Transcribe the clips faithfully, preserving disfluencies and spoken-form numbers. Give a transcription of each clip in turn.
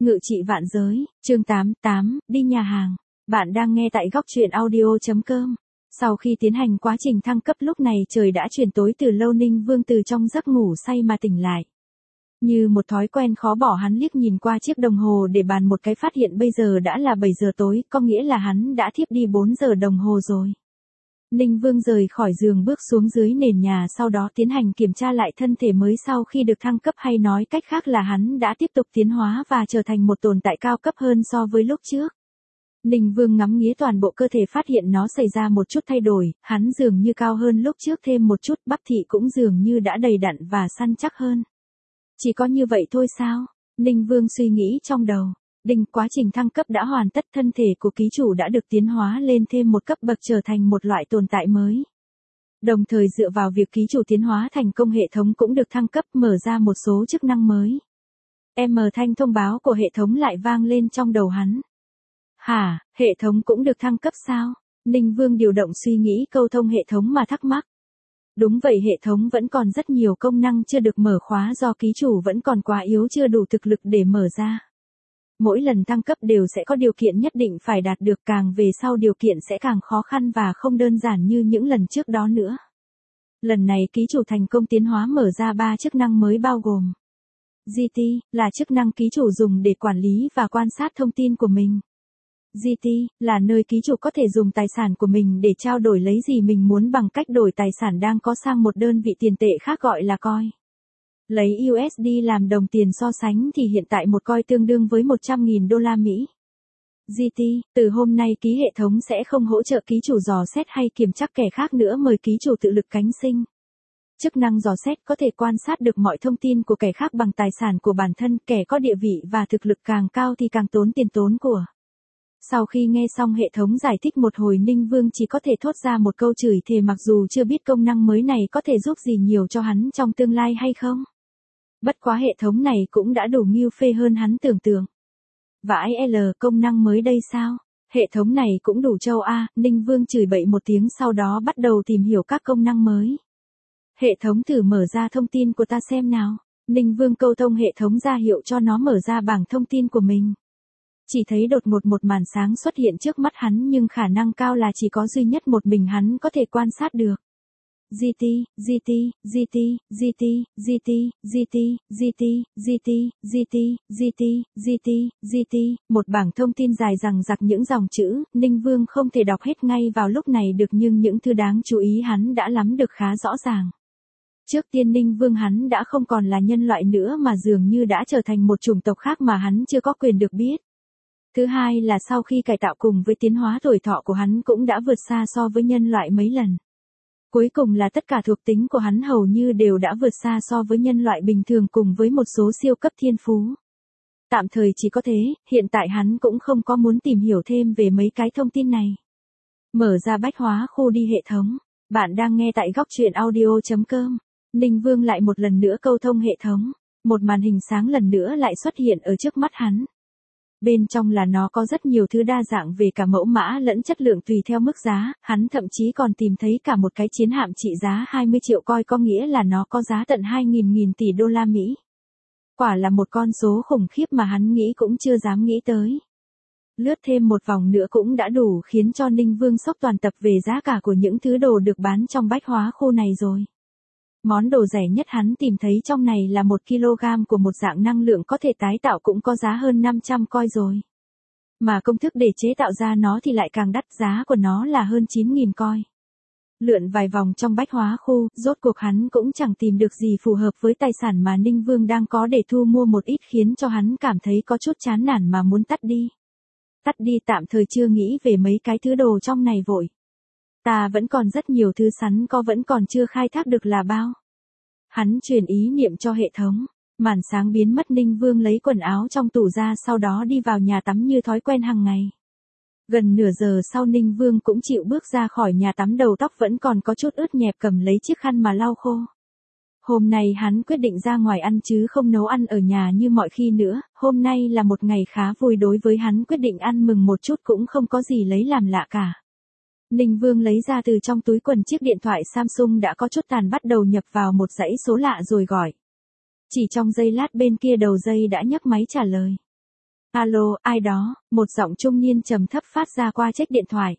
Ngự trị vạn giới, chương tám, tám, đi nhà hàng. Bạn đang nghe tại góc truyện audio.com. Sau khi tiến hành quá trình thăng cấp lúc này trời đã chuyển tối từ lâu, Ninh Vương từ trong giấc ngủ say mà tỉnh lại. Như một thói quen khó bỏ, hắn liếc nhìn qua chiếc đồng hồ để bàn một cái, phát hiện bây giờ đã là bảy giờ tối, có nghĩa là hắn đã thiếp đi bốn giờ đồng hồ rồi. Ninh Vương rời khỏi giường bước xuống dưới nền nhà, sau đó tiến hành kiểm tra lại thân thể mới sau khi được thăng cấp, hay nói cách khác là hắn đã tiếp tục tiến hóa và trở thành một tồn tại cao cấp hơn so với lúc trước. Ninh Vương ngắm nghía toàn bộ cơ thể, phát hiện nó xảy ra một chút thay đổi, hắn dường như cao hơn lúc trước thêm một chút, bắp thịt cũng dường như đã đầy đặn và săn chắc hơn. Chỉ có như vậy thôi sao? Ninh Vương suy nghĩ trong đầu. Đinh, quá trình thăng cấp đã hoàn tất, thân thể của ký chủ đã được tiến hóa lên thêm một cấp bậc, trở thành một loại tồn tại mới. Đồng thời dựa vào việc ký chủ tiến hóa thành công, hệ thống cũng được thăng cấp, mở ra một số chức năng mới. M thanh thông báo của hệ thống lại vang lên trong đầu hắn. Hả, hệ thống cũng được thăng cấp sao? Ninh Vương điều động suy nghĩ câu thông hệ thống mà thắc mắc. Đúng vậy, hệ thống vẫn còn rất nhiều công năng chưa được mở khóa do ký chủ vẫn còn quá yếu, chưa đủ thực lực để mở ra. Mỗi lần thăng cấp đều sẽ có điều kiện nhất định phải đạt được, càng về sau điều kiện sẽ càng khó khăn và không đơn giản như những lần trước đó nữa. Lần này ký chủ thành công tiến hóa, mở ra ba chức năng mới bao gồm giê tê, là chức năng ký chủ dùng để quản lý và quan sát thông tin của mình. giê tê, là nơi ký chủ có thể dùng tài sản của mình để trao đổi lấy gì mình muốn bằng cách đổi tài sản đang có sang một đơn vị tiền tệ khác gọi là coin. Lấy u ét đê làm đồng tiền so sánh thì hiện tại một coin tương đương với một trăm nghìn đô la Mỹ. giê tê, từ hôm nay ký hệ thống sẽ không hỗ trợ ký chủ dò xét hay kiểm tra kẻ khác nữa, mời ký chủ tự lực cánh sinh. Chức năng dò xét có thể quan sát được mọi thông tin của kẻ khác bằng tài sản của bản thân, kẻ có địa vị và thực lực càng cao thì càng tốn tiền tốn của. Sau khi nghe xong hệ thống giải thích một hồi, Ninh Vương chỉ có thể thốt ra một câu chửi thề, mặc dù chưa biết công năng mới này có thể giúp gì nhiều cho hắn trong tương lai hay không. Bất quá hệ thống này cũng đã đủ nghiêu phê hơn hắn tưởng tượng. Vãi L, công năng mới đây sao? Hệ thống này cũng đủ trâu a. Ninh Vương chửi bậy một tiếng, sau đó bắt đầu tìm hiểu các công năng mới. Hệ thống thử mở ra thông tin của ta xem nào. Ninh Vương câu thông hệ thống ra hiệu cho nó mở ra bảng thông tin của mình. Chỉ thấy đột ngột một màn sáng xuất hiện trước mắt hắn, nhưng khả năng cao là chỉ có duy nhất một mình hắn có thể quan sát được. giê tê, giê tê, giê tê, giê tê, giê tê, giê tê, giê tê, giê tê, giê tê, giê tê, giê tê, giê tê, một bảng thông tin dài dằng dặc những dòng chữ, Ninh Vương không thể đọc hết ngay vào lúc này được, nhưng những thứ đáng chú ý hắn đã nắm được khá rõ ràng. Trước tiên Ninh Vương hắn đã không còn là nhân loại nữa mà dường như đã trở thành một chủng tộc khác mà hắn chưa có quyền được biết. Thứ hai là sau khi cải tạo cùng với tiến hóa, tuổi thọ của hắn cũng đã vượt xa so với nhân loại mấy lần. Cuối cùng là tất cả thuộc tính của hắn hầu như đều đã vượt xa so với nhân loại bình thường, cùng với một số siêu cấp thiên phú. Tạm thời chỉ có thế, hiện tại hắn cũng không có muốn tìm hiểu thêm về mấy cái thông tin này. Mở ra bách hóa khu đi hệ thống. Bạn đang nghe tại góc truyện audio.com. Ninh Vương lại một lần nữa câu thông hệ thống. Một màn hình sáng lần nữa lại xuất hiện ở trước mắt hắn. Bên trong là nó có rất nhiều thứ đa dạng về cả mẫu mã lẫn chất lượng tùy theo mức giá, hắn thậm chí còn tìm thấy cả một cái chiến hạm trị giá hai mươi triệu coin, có nghĩa là nó có giá tận hai nghìn nghìn tỷ đô la Mỹ. Quả là một con số khủng khiếp mà hắn nghĩ cũng chưa dám nghĩ tới. Lướt thêm một vòng nữa cũng đã đủ khiến cho Ninh Vương sốc toàn tập về giá cả của những thứ đồ được bán trong bách hóa khu này rồi. Món đồ rẻ nhất hắn tìm thấy trong này là một ki lô gam của một dạng năng lượng có thể tái tạo, cũng có giá hơn năm trăm coin rồi. Mà công thức để chế tạo ra nó thì lại càng đắt, giá của nó là hơn chín nghìn coin. Lượn vài vòng trong bách hóa khu, rốt cuộc hắn cũng chẳng tìm được gì phù hợp với tài sản mà Ninh Vương đang có để thu mua một ít, khiến cho hắn cảm thấy có chút chán nản mà muốn tắt đi. Tắt đi, tạm thời chưa nghĩ về mấy cái thứ đồ trong này vội. Ta vẫn còn rất nhiều thứ sẵn có vẫn còn chưa khai thác được là bao. Hắn truyền ý niệm cho hệ thống. Màn sáng biến mất, Ninh Vương lấy quần áo trong tủ ra, sau đó đi vào nhà tắm như thói quen hàng ngày. Gần nửa giờ sau Ninh Vương cũng chịu bước ra khỏi nhà tắm, đầu tóc vẫn còn có chút ướt nhẹp, cầm lấy chiếc khăn mà lau khô. Hôm nay hắn quyết định ra ngoài ăn chứ không nấu ăn ở nhà như mọi khi nữa, hôm nay là một ngày khá vui đối với hắn, quyết định ăn mừng một chút cũng không có gì lấy làm lạ cả. Ninh Vương lấy ra từ trong túi quần chiếc điện thoại Samsung đã có chút tàn, bắt đầu nhập vào một dãy số lạ rồi gọi. Chỉ trong giây lát bên kia đầu dây đã nhấc máy trả lời. Alo, ai đó, một giọng trung niên trầm thấp phát ra qua chiếc điện thoại.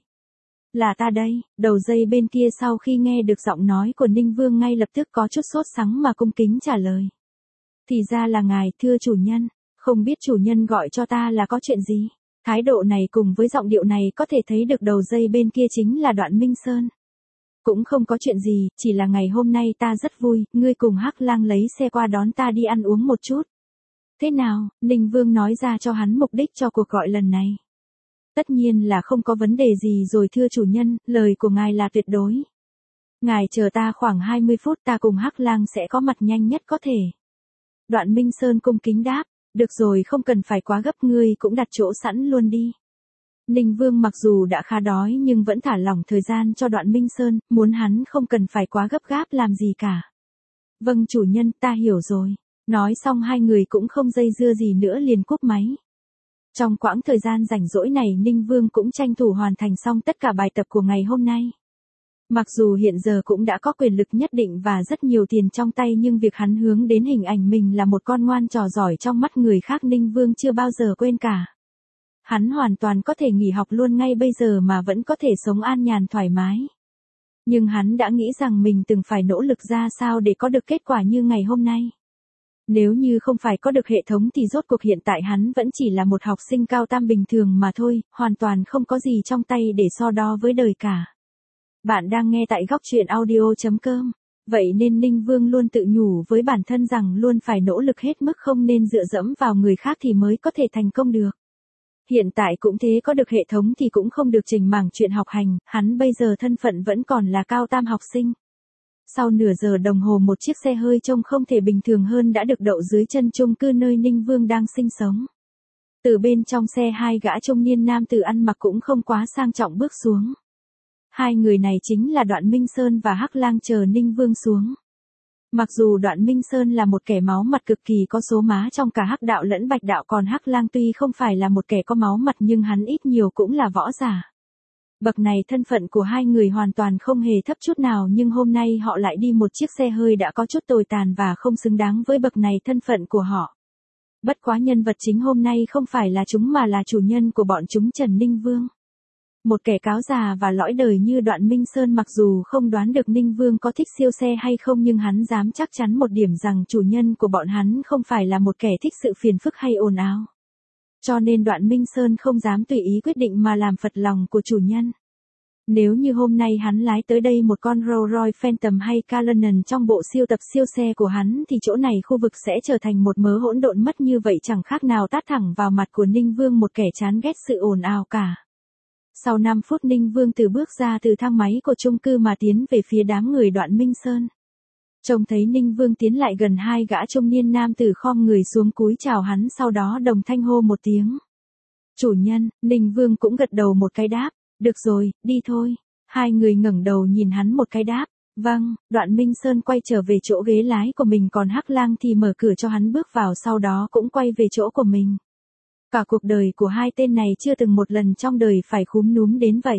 Là ta đây, đầu dây bên kia sau khi nghe được giọng nói của Ninh Vương ngay lập tức có chút sốt sắng mà cung kính trả lời. Thì ra là ngài, thưa chủ nhân, không biết chủ nhân gọi cho ta là có chuyện gì. Thái độ này cùng với giọng điệu này có thể thấy được đầu dây bên kia chính là Đoạn Minh Sơn. Cũng không có chuyện gì, chỉ là ngày hôm nay ta rất vui, ngươi cùng Hắc Lang lấy xe qua đón ta đi ăn uống một chút. Thế nào, Ninh Vương nói ra cho hắn mục đích cho cuộc gọi lần này. Tất nhiên là không có vấn đề gì rồi thưa chủ nhân, lời của ngài là tuyệt đối. Ngài chờ ta khoảng hai mươi phút, ta cùng Hắc Lang sẽ có mặt nhanh nhất có thể. Đoạn Minh Sơn cung kính đáp, được rồi, không cần phải quá gấp, ngươi cũng đặt chỗ sẵn luôn đi. Ninh Vương mặc dù đã khá đói nhưng vẫn thả lỏng thời gian cho Đoạn Minh Sơn, muốn hắn không cần phải quá gấp gáp làm gì cả. Vâng chủ nhân, ta hiểu rồi. Nói xong hai người cũng không dây dưa gì nữa liền cúp máy. Trong quãng thời gian rảnh rỗi này Ninh Vương cũng tranh thủ hoàn thành xong tất cả bài tập của ngày hôm nay. Mặc dù hiện giờ cũng đã có quyền lực nhất định và rất nhiều tiền trong tay nhưng việc hắn hướng đến hình ảnh mình là một con ngoan trò giỏi trong mắt người khác Ninh Vương chưa bao giờ quên cả. Hắn hoàn toàn có thể nghỉ học luôn ngay bây giờ mà vẫn có thể sống an nhàn thoải mái. Nhưng hắn đã nghĩ rằng mình từng phải nỗ lực ra sao để có được kết quả như ngày hôm nay. Nếu như không phải có được hệ thống thì rốt cuộc hiện tại hắn vẫn chỉ là một học sinh cao tam bình thường mà thôi, hoàn toàn không có gì trong tay để so đo với đời cả. Bạn đang nghe tại góc truyện audio chấm com. Vậy nên Ninh Vương luôn tự nhủ với bản thân rằng luôn phải nỗ lực hết mức, không nên dựa dẫm vào người khác thì mới có thể thành công được. Hiện tại cũng thế, có được hệ thống thì cũng không được trình mảng chuyện học hành, hắn bây giờ thân phận vẫn còn là cao tam học sinh. Sau nửa giờ đồng hồ một chiếc xe hơi trông không thể bình thường hơn đã được đậu dưới chân chung cư nơi Ninh Vương đang sinh sống. Từ bên trong xe hai gã trung niên nam tử ăn mặc cũng không quá sang trọng bước xuống. Hai người này chính là Đoạn Minh Sơn và Hắc Lang chờ Ninh Vương xuống. Mặc dù Đoạn Minh Sơn là một kẻ máu mặt cực kỳ có số má trong cả Hắc đạo lẫn Bạch đạo, còn Hắc Lang tuy không phải là một kẻ có máu mặt nhưng hắn ít nhiều cũng là võ giả. Bậc này thân phận của hai người hoàn toàn không hề thấp chút nào, nhưng hôm nay họ lại đi một chiếc xe hơi đã có chút tồi tàn và không xứng đáng với bậc này thân phận của họ. Bất quá nhân vật chính hôm nay không phải là chúng mà là chủ nhân của bọn chúng, Trần Ninh Vương. Một kẻ cáo già và lõi đời như Đoạn Minh Sơn mặc dù không đoán được Ninh Vương có thích siêu xe hay không nhưng hắn dám chắc chắn một điểm rằng chủ nhân của bọn hắn không phải là một kẻ thích sự phiền phức hay ồn ào. Cho nên Đoạn Minh Sơn không dám tùy ý quyết định mà làm phật lòng của chủ nhân. Nếu như hôm nay hắn lái tới đây một con Rolls Royce Phantom hay Cullinan trong bộ siêu tập siêu xe của hắn thì chỗ này khu vực sẽ trở thành một mớ hỗn độn mất, như vậy chẳng khác nào tát thẳng vào mặt của Ninh Vương, một kẻ chán ghét sự ồn ào cả. Sau năm phút Ninh Vương từ bước ra từ thang máy của chung cư mà tiến về phía đám người Đoạn Minh Sơn. Trông thấy Ninh Vương tiến lại gần, hai gã trung niên nam tử khom người xuống cúi chào hắn, sau đó đồng thanh hô một tiếng. Chủ nhân. Ninh Vương cũng gật đầu một cái đáp. Được rồi, đi thôi. Hai người ngẩng đầu nhìn hắn một cái đáp. Vâng. Đoạn Minh Sơn quay trở về chỗ ghế lái của mình, còn Hắc Lang thì mở cửa cho hắn bước vào, sau đó cũng quay về chỗ của mình. Cả cuộc đời của hai tên này chưa từng một lần trong đời phải khúm núm đến vậy.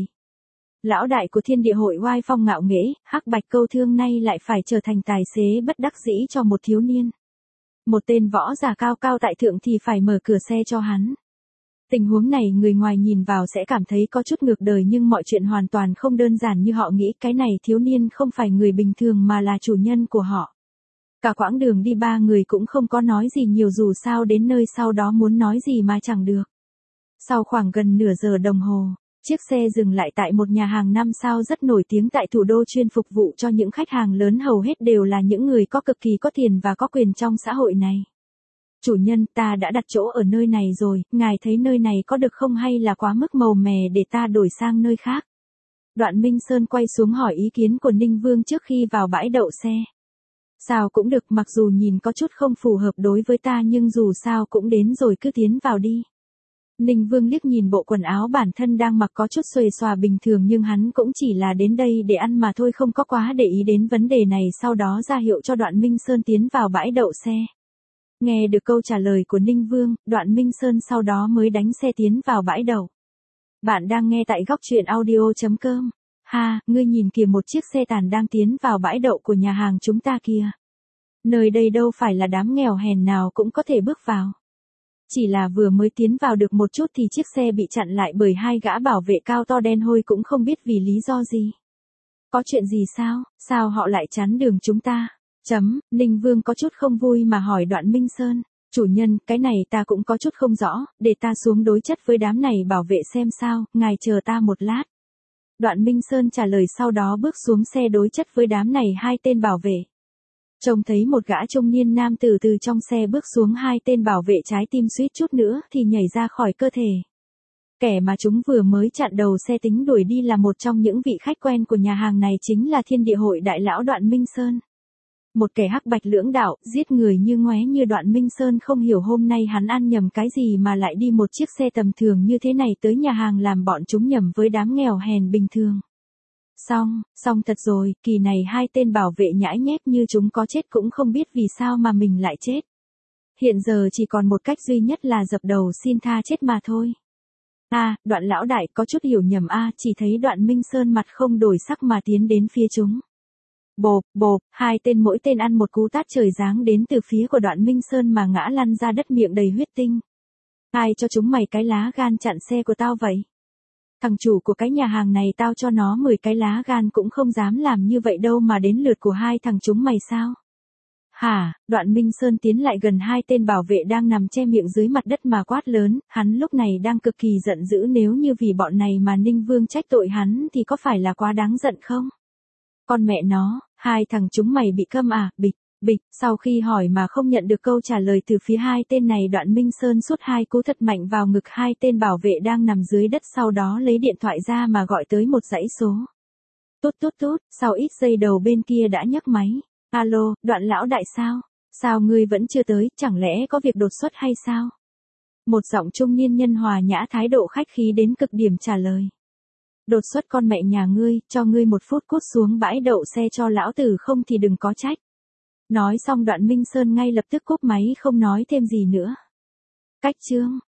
Lão đại của Thiên Địa Hội oai phong ngạo nghễ, Hắc Bạch Câu Thương nay lại phải trở thành tài xế bất đắc dĩ cho một thiếu niên. Một tên võ giả cao cao tại thượng thì phải mở cửa xe cho hắn. Tình huống này người ngoài nhìn vào sẽ cảm thấy có chút ngược đời, nhưng mọi chuyện hoàn toàn không đơn giản như họ nghĩ. Cái này thiếu niên không phải người bình thường mà là chủ nhân của họ. Cả quãng đường đi ba người cũng không có nói gì nhiều, dù sao đến nơi sau đó muốn nói gì mà chẳng được. Sau khoảng gần nửa giờ đồng hồ, chiếc xe dừng lại tại một nhà hàng năm sao rất nổi tiếng tại thủ đô, chuyên phục vụ cho những khách hàng lớn, hầu hết đều là những người có cực kỳ có tiền và có quyền trong xã hội này. Chủ nhân, ta đã đặt chỗ ở nơi này rồi, ngài thấy nơi này có được không hay là quá mức màu mè để ta đổi sang nơi khác? Đoạn Minh Sơn quay xuống hỏi ý kiến của Ninh Vương trước khi vào bãi đậu xe. Sao cũng được, mặc dù nhìn có chút không phù hợp đối với ta nhưng dù sao cũng đến rồi, cứ tiến vào đi. Ninh Vương liếc nhìn bộ quần áo bản thân đang mặc có chút xuề xòa bình thường, nhưng hắn cũng chỉ là đến đây để ăn mà thôi, không có quá để ý đến vấn đề này, sau đó ra hiệu cho Đoạn Minh Sơn tiến vào bãi đậu xe. Nghe được câu trả lời của Ninh Vương, Đoạn Minh Sơn sau đó mới đánh xe tiến vào bãi đậu. Bạn đang nghe tại góc truyện audio chấm com. Ha, ngươi nhìn kìa, một chiếc xe tàn đang tiến vào bãi đậu của nhà hàng chúng ta kìa. Nơi đây đâu phải là đám nghèo hèn nào cũng có thể bước vào. Chỉ là vừa mới tiến vào được một chút thì chiếc xe bị chặn lại bởi hai gã bảo vệ cao to đen hôi cũng không biết vì lý do gì. Có chuyện gì sao, sao họ lại chắn đường chúng ta? Chấm, Ninh Vương có chút không vui mà hỏi Đoạn Minh Sơn. Chủ nhân, cái này ta cũng có chút không rõ, để ta xuống đối chất với đám này bảo vệ xem sao, ngài chờ ta một lát. Đoạn Minh Sơn trả lời sau đó bước xuống xe đối chất với đám này hai tên bảo vệ. Trông thấy một gã trung niên nam tử từ trong xe bước xuống, hai tên bảo vệ trái tim suýt chút nữa thì nhảy ra khỏi cơ thể. Kẻ mà chúng vừa mới chặn đầu xe tính đuổi đi là một trong những vị khách quen của nhà hàng này, chính là Thiên Địa Hội đại lão Đoạn Minh Sơn. Một kẻ hắc bạch lưỡng đạo, giết người như ngoé như Đoạn Minh Sơn không hiểu hôm nay hắn ăn nhầm cái gì mà lại đi một chiếc xe tầm thường như thế này tới nhà hàng làm bọn chúng nhầm với đám nghèo hèn bình thường. Xong, xong thật rồi, kỳ này hai tên bảo vệ nhãi nhép như chúng có chết cũng không biết vì sao mà mình lại chết. Hiện giờ chỉ còn một cách duy nhất là dập đầu xin tha chết mà thôi. A, à, Đoạn lão đại có chút hiểu nhầm a, à, chỉ thấy Đoạn Minh Sơn mặt không đổi sắc mà tiến đến phía chúng. Bộp, bộp, hai tên mỗi tên ăn một cú tát trời giáng đến từ phía của Đoạn Minh Sơn mà ngã lăn ra đất miệng đầy huyết tinh. Ai cho chúng mày cái lá gan chặn xe của tao vậy? Thằng chủ của cái nhà hàng này tao cho nó mười cái lá gan cũng không dám làm như vậy đâu mà đến lượt của hai thằng chúng mày sao? Hả? Đoạn Minh Sơn tiến lại gần hai tên bảo vệ đang nằm che miệng dưới mặt đất mà quát lớn, hắn lúc này đang cực kỳ giận dữ, nếu như vì bọn này mà Ninh Vương trách tội hắn thì có phải là quá đáng giận không? Con mẹ nó, hai thằng chúng mày bị câm à, bịch, bịch, sau khi hỏi mà không nhận được câu trả lời từ phía hai tên này, Đoạn Minh Sơn sút hai cú thật mạnh vào ngực hai tên bảo vệ đang nằm dưới đất, sau đó lấy điện thoại ra mà gọi tới một dãy số. Tút tút tút, sau ít giây đầu bên kia đã nhấc máy. Alo, Đoạn lão đại sao? Sao ngươi vẫn chưa tới, chẳng lẽ có việc đột xuất hay sao? Một giọng trung niên nhân hòa nhã thái độ khách khí đến cực điểm trả lời. Đột xuất con mẹ nhà ngươi, cho ngươi một phút cút xuống bãi đậu xe cho lão tử không thì đừng có trách. Nói xong Đoạn Minh Sơn ngay lập tức cúp máy không nói thêm gì nữa. Cách chương.